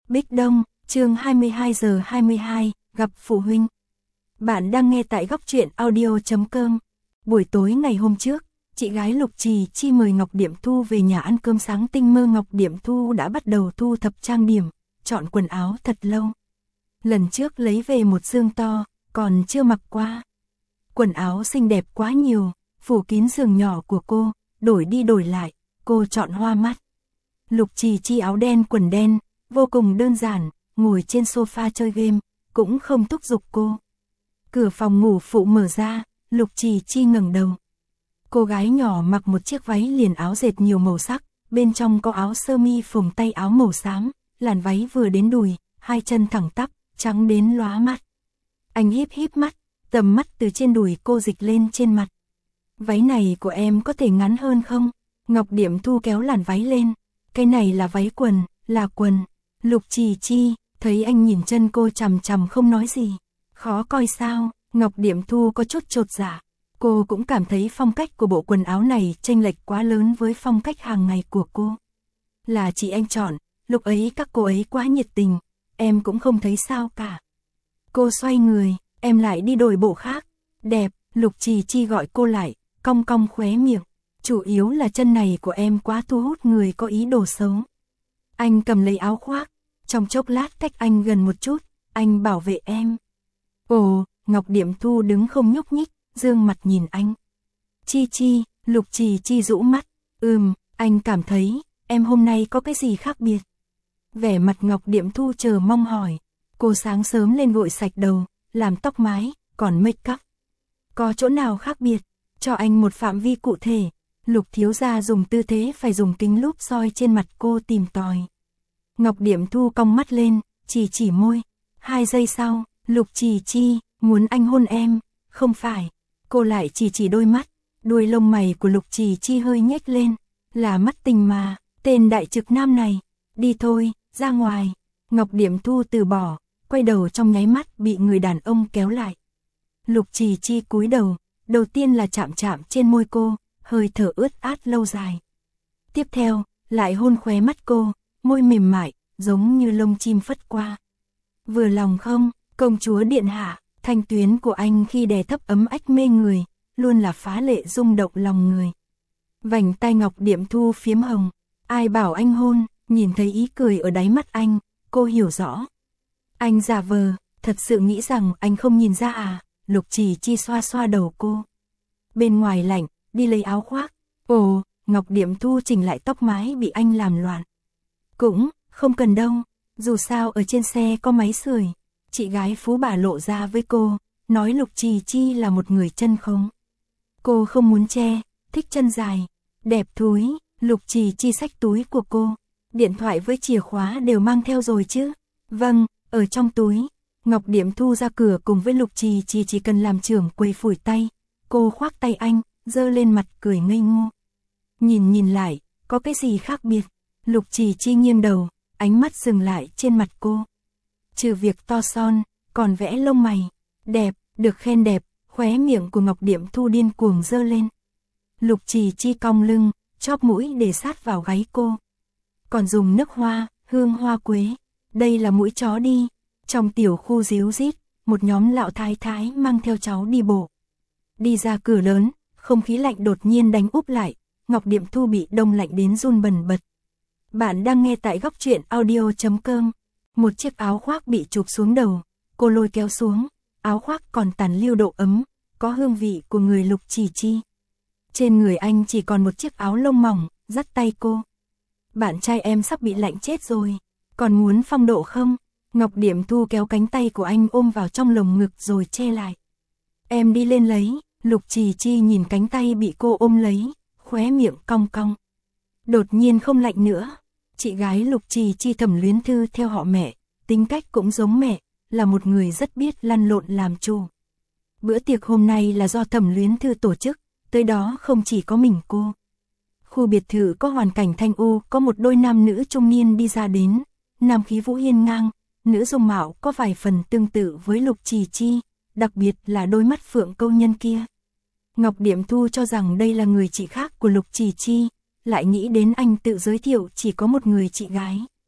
Bích Đông, chương 22 giờ 22, gặp phụ huynh. Bạn đang nghe tại góc truyện audio.com. Buổi tối ngày hôm trước, chị gái Lục Trì Chi mời Ngọc Điểm Thu về nhà ăn cơm sáng. Tinh mơ Ngọc Điểm Thu đã bắt đầu thu thập trang điểm, chọn quần áo thật lâu. Lần trước lấy về một dương to, còn chưa mặc qua. Quần áo xinh đẹp quá nhiều, phủ kín giường nhỏ của cô, đổi đi đổi lại, cô chọn hoa mắt. Lục Trì Chi áo đen quần đen, vô cùng đơn giản, ngồi trên sofa chơi game, cũng không thúc giục cô. Cửa phòng ngủ phụ mở ra, Lục Trì Chi ngẩng đầu. Cô gái nhỏ mặc một chiếc váy liền áo dệt nhiều màu sắc, bên trong có áo sơ mi phồng tay áo màu xám, làn váy vừa đến đùi, hai chân thẳng tắp, trắng đến lóa mắt. Anh híp mắt, tầm mắt từ trên đùi cô dịch lên trên mặt. Váy này của em có thể ngắn hơn không? Ngọc Điểm Thu kéo làn váy lên. Cái này là váy quần, là quần. Lục Trì Chi, thấy anh nhìn chân cô chằm chằm không nói gì. Khó coi sao? Ngọc Điểm Thu có chút chột dạ. Cô cũng cảm thấy phong cách của bộ quần áo này chênh lệch quá lớn với phong cách hàng ngày của cô. Là chị anh chọn, lúc ấy các cô ấy quá nhiệt tình, em cũng không thấy sao cả. Cô xoay người, em lại đi đổi bộ khác. Đẹp, Lục Trì Chi gọi cô lại, cong cong khóe miệng. Chủ yếu là chân này của em quá thu hút người có ý đồ xấu. Anh cầm lấy áo khoác, trong chốc lát cách anh gần một chút, anh bảo vệ em. Ồ, Ngọc Điểm Thu đứng không nhúc nhích, dương mặt nhìn anh. Chi Chi, Lục Trì Chi rũ mắt. Anh cảm thấy, em hôm nay có cái gì khác biệt? Vẻ mặt Ngọc Điểm Thu chờ mong hỏi. Cô sáng sớm lên gội sạch đầu, làm tóc mái, còn make up. Có chỗ nào khác biệt? Cho anh một phạm vi cụ thể. Lục thiếu gia dùng tư thế phải dùng kính lúp soi trên mặt cô tìm tòi. Ngọc Điểm Thu cong mắt lên, chỉ môi. 2 giây sau, Lục Trì Chi, muốn anh hôn em, không phải. Cô lại chỉ đôi mắt, đuôi lông mày của Lục Trì Chi hơi nhếch lên. Là mắt tình mà, tên đại trực nam này. Đi thôi, ra ngoài. Ngọc Điểm Thu từ bỏ, quay đầu trong nháy mắt bị người đàn ông kéo lại. Lục Trì Chi cúi đầu, đầu tiên là chạm trên môi cô, hơi thở ướt át lâu dài. Tiếp theo, lại hôn khóe mắt cô, môi mềm mại, giống như lông chim phất qua. Vừa lòng không, công chúa điện hạ, thanh tuyến của anh khi đè thấp ấm ách mê người, luôn là phá lệ rung động lòng người. Vành tai Ngọc Điểm Thu phiếm hồng, ai bảo anh hôn, nhìn thấy ý cười ở đáy mắt anh, cô hiểu rõ. Anh giả vờ, thật sự nghĩ rằng anh không nhìn ra à? Lục Trì Chi xoa đầu cô. Bên ngoài lạnh, đi lấy áo khoác. Ồ, Ngọc Điểm Thu chỉnh lại tóc mái bị anh làm loạn. Cũng, không cần đâu, dù sao ở trên xe có máy sưởi. Chị gái phú bà lộ ra với cô, nói Lục Trì Chi là một người chân không. Cô không muốn che, thích chân dài, đẹp thúi. Lục Trì Chi xách túi của cô, điện thoại với chìa khóa đều mang theo rồi chứ? Vâng, ở trong túi. Ngọc Điểm Thu ra cửa cùng với Lục Trì Chi chỉ cần làm trưởng quầy phủi tay. Cô khoác tay anh, giơ lên mặt cười ngây ngô. Nhìn lại, có cái gì khác biệt? Lục Trì Chi nghiêng đầu, ánh mắt dừng lại trên mặt cô. Trừ việc to son, còn vẽ lông mày. Đẹp, được khen đẹp, khóe miệng của Ngọc Điểm Thu điên cuồng giơ lên. Lục Trì Chi cong lưng, chóp mũi để sát vào gáy cô. Còn dùng nước hoa, hương hoa quế. Đây là mũi chó đi. Trong tiểu khu ríu rít, một nhóm lão thái thái mang theo cháu đi bộ. Đi ra cửa lớn, không khí lạnh đột nhiên đánh úp lại, Ngọc Điểm Thu bị đông lạnh đến run bần bật. Bạn đang nghe tại góc truyện audio.com. Một chiếc áo khoác bị chụp xuống đầu, cô lôi kéo xuống, áo khoác còn tàn lưu độ ấm, có hương vị của người Lục Trì Chi. Trên người anh chỉ còn một chiếc áo lông mỏng, dắt tay cô. Bạn trai em sắp bị lạnh chết rồi, còn muốn phong độ không? Ngọc Điểm Thu kéo cánh tay của anh ôm vào trong lồng ngực rồi che lại. Em đi lên lấy. Lục Trì Chi nhìn cánh tay bị cô ôm lấy, khóe miệng cong cong. Đột nhiên không lạnh nữa. Chị gái Lục Trì Chi Thẩm Luyến Thư theo họ mẹ, tính cách cũng giống mẹ, là một người rất biết lăn lộn làm chủ. Bữa tiệc hôm nay là do Thẩm Luyến Thư tổ chức, tới đó không chỉ có mình cô. Khu biệt thự có hoàn cảnh thanh u, có một đôi nam nữ trung niên đi ra đến, nam khí vũ hiên ngang, nữ dung mạo có vài phần tương tự với Lục Trì Chi, đặc biệt là đôi mắt phượng câu nhân kia. Ngọc Điểm Thu cho rằng đây là người chị khác của Lục Trì Chi, lại nghĩ đến anh tự giới thiệu chỉ có một người chị gái.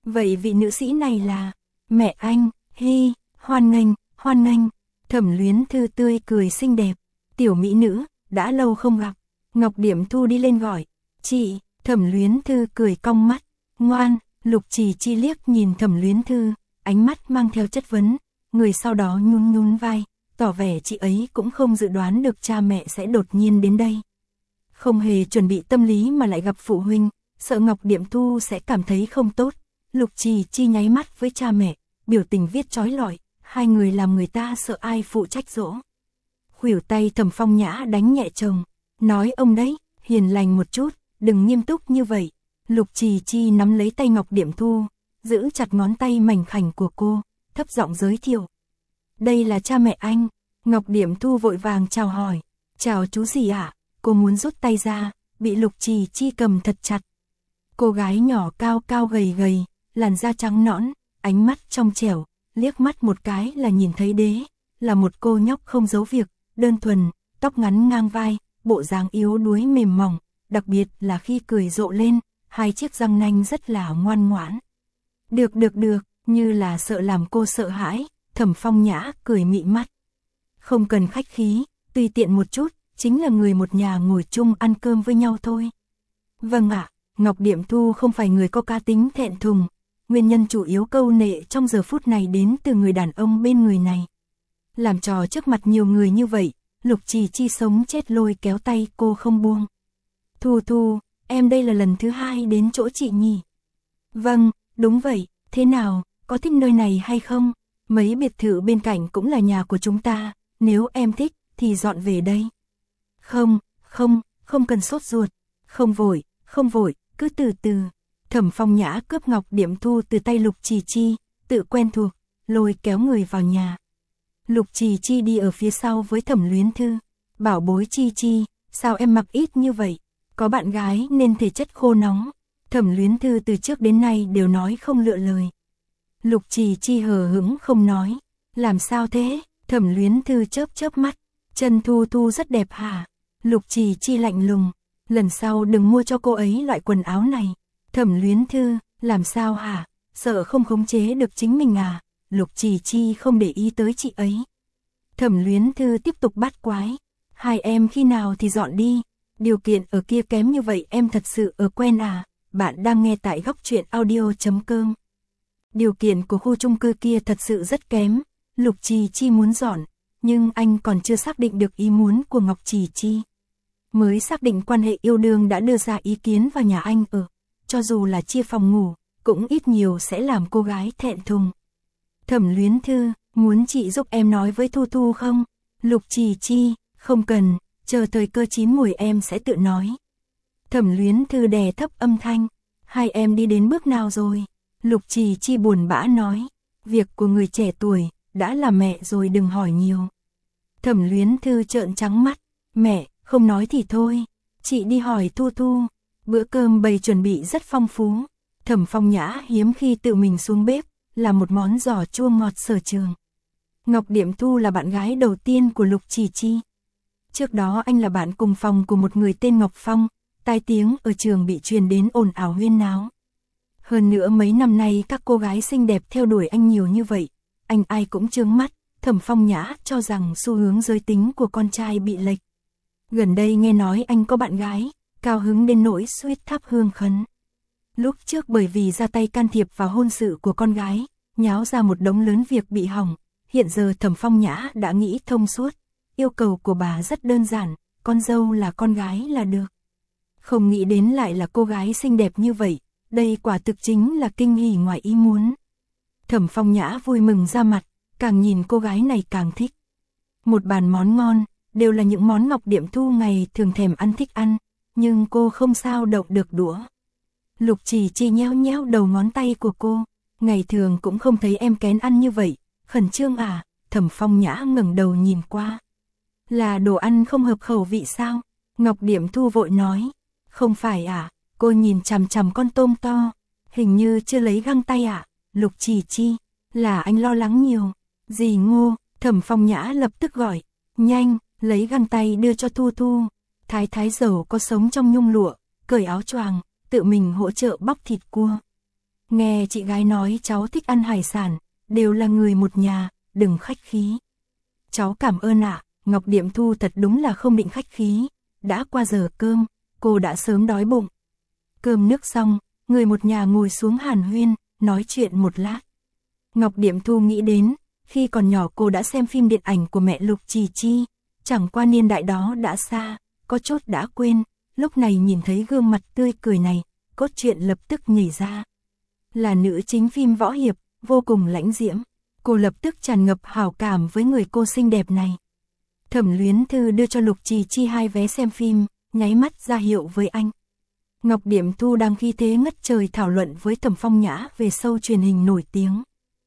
Vậy vị nữ sĩ này là mẹ anh? Hi, hoan nghênh, hoan nghênh. Thẩm Luyến Thư tươi cười xinh đẹp. Tiểu mỹ nữ, đã lâu không gặp. Ngọc Điểm Thu đi lên gọi. Chị. Thẩm Luyến Thư cười cong mắt. Ngoan. Lục Trì Chi liếc nhìn Thẩm Luyến Thư, ánh mắt mang theo chất vấn. Người sau đó nhún nhún vai, tỏ vẻ chị ấy cũng không dự đoán được cha mẹ sẽ đột nhiên đến đây. Không hề chuẩn bị tâm lý mà lại gặp phụ huynh, sợ Ngọc Điểm Thu sẽ cảm thấy không tốt. Lục Trì Chi nháy mắt với cha mẹ, biểu tình viết chói lọi, hai người làm người ta sợ ai phụ trách dỗ. Khuỷu tay Thẩm Phong Nhã đánh nhẹ chồng, nói ông đấy, hiền lành một chút, đừng nghiêm túc như vậy. Lục Trì Chi nắm lấy tay Ngọc Điểm Thu, giữ chặt ngón tay mảnh khảnh của cô, thấp giọng giới thiệu. Đây là cha mẹ anh. Ngọc Điểm Thu vội vàng chào hỏi. Chào chú gì ạ? Cô muốn rút tay ra, bị Lục Trì Chi cầm thật chặt. Cô gái nhỏ cao cao gầy gầy, làn da trắng nõn, ánh mắt trong trẻo, liếc mắt một cái là nhìn thấy đế, là một cô nhóc không giấu việc, đơn thuần, tóc ngắn ngang vai, bộ dáng yếu đuối mềm mỏng, đặc biệt là khi cười rộ lên, hai chiếc răng nanh rất là ngoan ngoãn. Được, như là sợ làm cô sợ hãi, Thẩm Phong Nhã cười mị mắt. Không cần khách khí, tùy tiện một chút, chính là người một nhà ngồi chung ăn cơm với nhau thôi. Vâng ạ, Ngọc Điểm Thu không phải người có cá tính thẹn thùng, nguyên nhân chủ yếu câu nệ trong giờ phút này đến từ người đàn ông bên người này. Làm trò trước mặt nhiều người như vậy, Lục Trì Chi sống chết lôi kéo tay cô không buông. Thu, em đây là lần thứ 2 đến chỗ chị nhỉ? Vâng, đúng vậy, thế nào, có thích nơi này hay không? Mấy biệt thự bên cạnh cũng là nhà của chúng ta, nếu em thích thì dọn về đây. Không cần sốt ruột, không vội, cứ từ từ. Thẩm Phong Nhã cướp Ngọc Điểm Thu từ tay Lục Trì Chi, tự quen thuộc, lôi kéo người vào nhà. Lục Trì Chi đi ở phía sau với Thẩm Luyến Thư. Bảo bối Chi, sao em mặc ít như vậy? Có bạn gái nên thể chất khô nóng. Thẩm Luyến Thư từ trước đến nay đều nói không lựa lời. Lục Trì Chi hờ hững không nói. Làm sao thế? Thẩm Luyến Thư chớp mắt. Chân Thu rất đẹp hả? Lục Trì Chi lạnh lùng. Lần sau đừng mua cho cô ấy loại quần áo này. Thẩm Luyến Thư, làm sao hả? Sợ không khống chế được chính mình à? Lục Trì Chi không để ý tới chị ấy. Thẩm Luyến Thư tiếp tục bắt quái. Hai em khi nào thì dọn đi? Điều kiện ở kia kém như vậy em thật sự ở quen à? Bạn đang nghe tại Góc Truyện Audio.com. Điều kiện của khu chung cư kia thật sự rất kém. Lục Trì Chi muốn dọn, nhưng anh còn chưa xác định được ý muốn của Ngọc Trì Chi. Mới xác định quan hệ yêu đương đã đưa ra ý kiến vào nhà anh ở. Cho dù là chia phòng ngủ, cũng ít nhiều sẽ làm cô gái thẹn thùng. Thẩm Luyến Thư, muốn chị giúp em nói với Thu không? Lục Trì Chi, không cần, chờ thời cơ chín mùi em sẽ tự nói. Thẩm Luyến Thư đè thấp âm thanh. Hai em đi đến bước nào rồi? Lục Trì Chi buồn bã nói. Việc của người trẻ tuổi, đã là mẹ rồi đừng hỏi nhiều. Thẩm Luyến Thư trợn trắng mắt. Mẹ, không nói thì thôi. Chị đi hỏi Thu. Bữa cơm bày chuẩn bị rất phong phú. Thẩm Phong Nhã hiếm khi tự mình xuống bếp, làm một món giò chua ngọt sở trường. Ngọc Điểm Thu là bạn gái đầu tiên của Lục Trì Chi. Trước đó anh là bạn cùng phòng của một người tên Ngọc Phong, tai tiếng ở trường bị truyền đến ồn ào huyên náo. Hơn nữa mấy năm nay các cô gái xinh đẹp theo đuổi anh nhiều như vậy, anh ai cũng chướng mắt. Thẩm Phong Nhã cho rằng xu hướng giới tính của con trai bị lệch. Gần đây nghe nói anh có bạn gái, cao hứng đến nỗi suýt thắp hương khấn. Lúc trước bởi vì ra tay can thiệp vào hôn sự của con gái, nháo ra một đống lớn việc bị hỏng. Hiện giờ Thẩm Phong Nhã đã nghĩ thông suốt. Yêu cầu của bà rất đơn giản, con dâu là con gái là được. Không nghĩ đến lại là cô gái xinh đẹp như vậy, đây quả thực chính là kinh hỉ ngoài ý muốn. Thẩm Phong Nhã vui mừng ra mặt, càng nhìn cô gái này càng thích. Một bàn món ngon, đều là những món Ngọc Điểm Thu ngày thường thèm ăn thích ăn, nhưng cô không sao động được đũa. Lục Trì Chi nhéo đầu ngón tay của cô, ngày thường cũng không thấy em kén ăn như vậy, khẩn trương à? Thẩm Phong Nhã ngẩng đầu nhìn qua. Là đồ ăn không hợp khẩu vị sao? Ngọc Điểm Thu vội nói. Không phải à? Cô nhìn chằm chằm con tôm to, hình như chưa lấy găng tay à? Lục Trì Chi, là anh lo lắng nhiều. Dì Ngô, Thẩm Phong Nhã lập tức gọi. Nhanh, lấy găng tay đưa cho Thu. Thái dầu có sống trong nhung lụa, cởi áo choàng, tự mình hỗ trợ bóc thịt cua. Nghe chị gái nói cháu thích ăn hải sản, đều là người một nhà, đừng khách khí. Cháu cảm ơn ạ. Ngọc Điệm Thu thật đúng là không định khách khí. Đã qua giờ cơm, cô đã sớm đói bụng. Cơm nước xong, người một nhà ngồi xuống hàn huyên, nói chuyện một lát. Ngọc Điệm Thu nghĩ đến, khi còn nhỏ cô đã xem phim điện ảnh của mẹ Lục Trì Chi, chẳng qua niên đại đó đã xa, có chốt đã quên, lúc này nhìn thấy gương mặt tươi cười này, cốt truyện lập tức nhảy ra. Là nữ chính phim võ hiệp, vô cùng lãnh diễm, cô lập tức tràn ngập hảo cảm với người cô xinh đẹp này. Thẩm Luyến Thư đưa cho Lục Trì Chi 2 vé xem phim, nháy mắt ra hiệu với anh. Ngọc Điệm Thu đang khi thế ngất trời thảo luận với Thẩm Phong Nhã về show truyền hình nổi tiếng.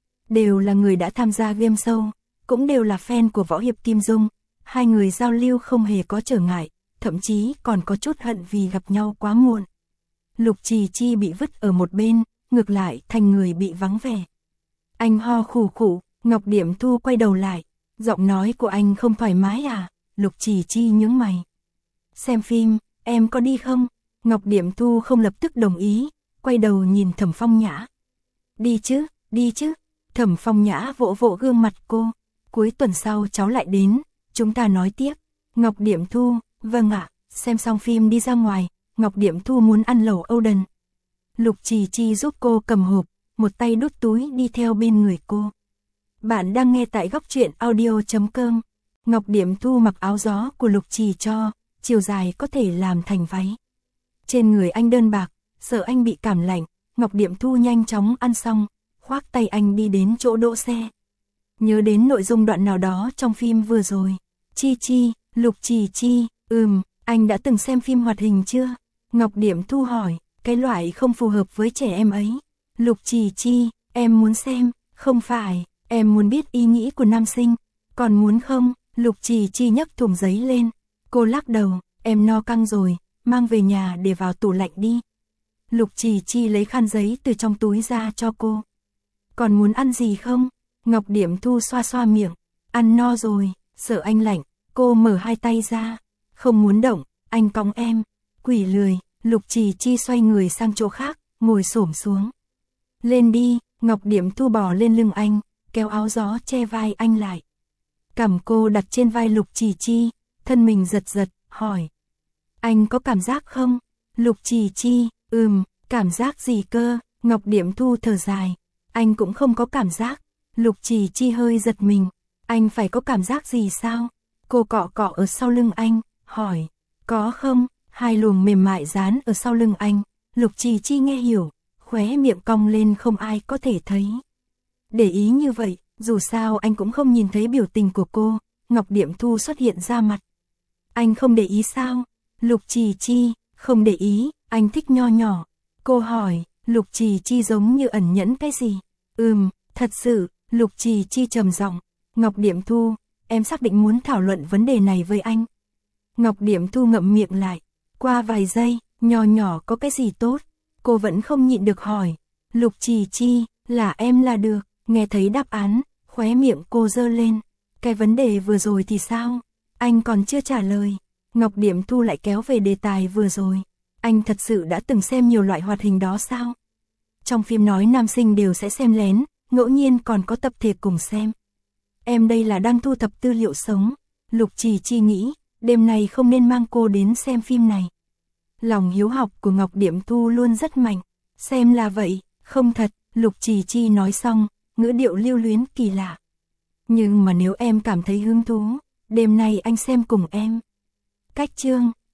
Đều là người đã tham gia game show, cũng đều là fan của võ hiệp Kim Dung, hai người giao lưu không hề có trở ngại, thậm chí còn có chút hận vì gặp nhau quá muộn. Lục Trì Chi bị vứt ở một bên, ngược lại thành người bị vắng vẻ. Anh ho khủ khủ, Ngọc Điệm Thu quay đầu lại, giọng nói của anh không thoải mái à? Lục Trì Chi nhướng mày. Xem phim, em có đi không? Ngọc Điệm Thu không lập tức đồng ý, quay đầu nhìn Thẩm Phong Nhã. Đi chứ, đi chứ. Thẩm Phong Nhã vỗ vỗ gương mặt cô. Cuối tuần sau cháu lại đến, chúng ta nói tiếp. Ngọc Điệm Thu, vâng ạ, xem xong phim đi ra ngoài. Ngọc Điệm Thu muốn ăn lẩu Oden. Lục Trì Chi giúp cô cầm hộp, một tay đút túi đi theo bên người cô. Bạn đang nghe tại góc truyện audio.com. Ngọc Điệm Thu mặc áo gió của Lục Trì cho, chiều dài có thể làm thành váy. Trên người anh đơn bạc, sợ anh bị cảm lạnh, Ngọc Điệm Thu nhanh chóng ăn xong, khoác tay anh đi đến chỗ đỗ xe. Nhớ đến nội dung đoạn nào đó trong phim vừa rồi. Chi Chi, Lục Trì Chi, anh đã từng xem phim hoạt hình chưa? Ngọc Điệm Thu hỏi, cái loại không phù hợp với trẻ em ấy. Lục Trì Chi, em muốn xem, không phải, em muốn biết ý nghĩ của nam sinh, còn muốn không? Lục Trì Chi nhấc thùng giấy lên, cô lắc đầu, em no căng rồi, mang về nhà để vào tủ lạnh đi. Lục Trì Chi lấy khăn giấy từ trong túi ra cho cô. Còn muốn ăn gì không? Ngọc Điệm Thu xoa xoa miệng, ăn no rồi, sợ anh lạnh, cô mở hai tay ra, không muốn động, anh cõng em, quỷ lười. Lục Trì Chi xoay người sang chỗ khác, ngồi xổm xuống. Lên đi, Ngọc Điệm Thu bò lên lưng anh, kéo áo gió che vai anh lại. Cằm cô đặt trên vai Lục Trì Chi, thân mình giật giật, hỏi. Anh có cảm giác không? Lục Trì Chi, cảm giác gì cơ? Ngọc Điệm Thu thở dài. Anh cũng không có cảm giác. Lục Trì Chi hơi giật mình. Anh phải có cảm giác gì sao? Cô cọ cọ ở sau lưng anh, hỏi. Có không? Hai luồng mềm mại dán ở sau lưng anh. Lục Trì Chi nghe hiểu, khóe miệng cong lên không ai có thể thấy. Để ý như vậy, dù sao anh cũng không nhìn thấy biểu tình của cô. Ngọc Điệm Thu xuất hiện ra mặt. Anh không để ý sao? Lục Trì Chi, không để ý, anh thích nho nhỏ. Cô hỏi, Lục Trì Chi giống như ẩn nhẫn cái gì? Thật sự, Lục Trì Chi trầm giọng. Ngọc Điệm Thu, em xác định muốn thảo luận vấn đề này với anh. Ngọc Điệm Thu ngậm miệng lại. Qua vài giây, nho nhỏ có cái gì tốt? Cô vẫn không nhịn được hỏi. Lục Trì Chi, là em là được. Nghe thấy đáp án, khóe miệng cô giơ lên. Cái vấn đề vừa rồi thì sao? Anh còn chưa trả lời. Ngọc Điệm Thu lại kéo về đề tài vừa rồi. Anh thật sự đã từng xem nhiều loại hoạt hình đó sao? Trong phim nói nam sinh đều sẽ xem lén, ngẫu nhiên còn có tập thể cùng xem. Em đây là đang thu thập tư liệu sống. Lục Trì Chi nghĩ, đêm nay không nên mang cô đến xem phim này. Lòng hiếu học của Ngọc Điệm Thu luôn rất mạnh. Xem là vậy, không thật, Lục Trì Chi nói xong, ngữ điệu lưu luyến kỳ lạ. Nhưng mà nếu em cảm thấy hứng thú, đêm nay anh xem cùng em. Cách chương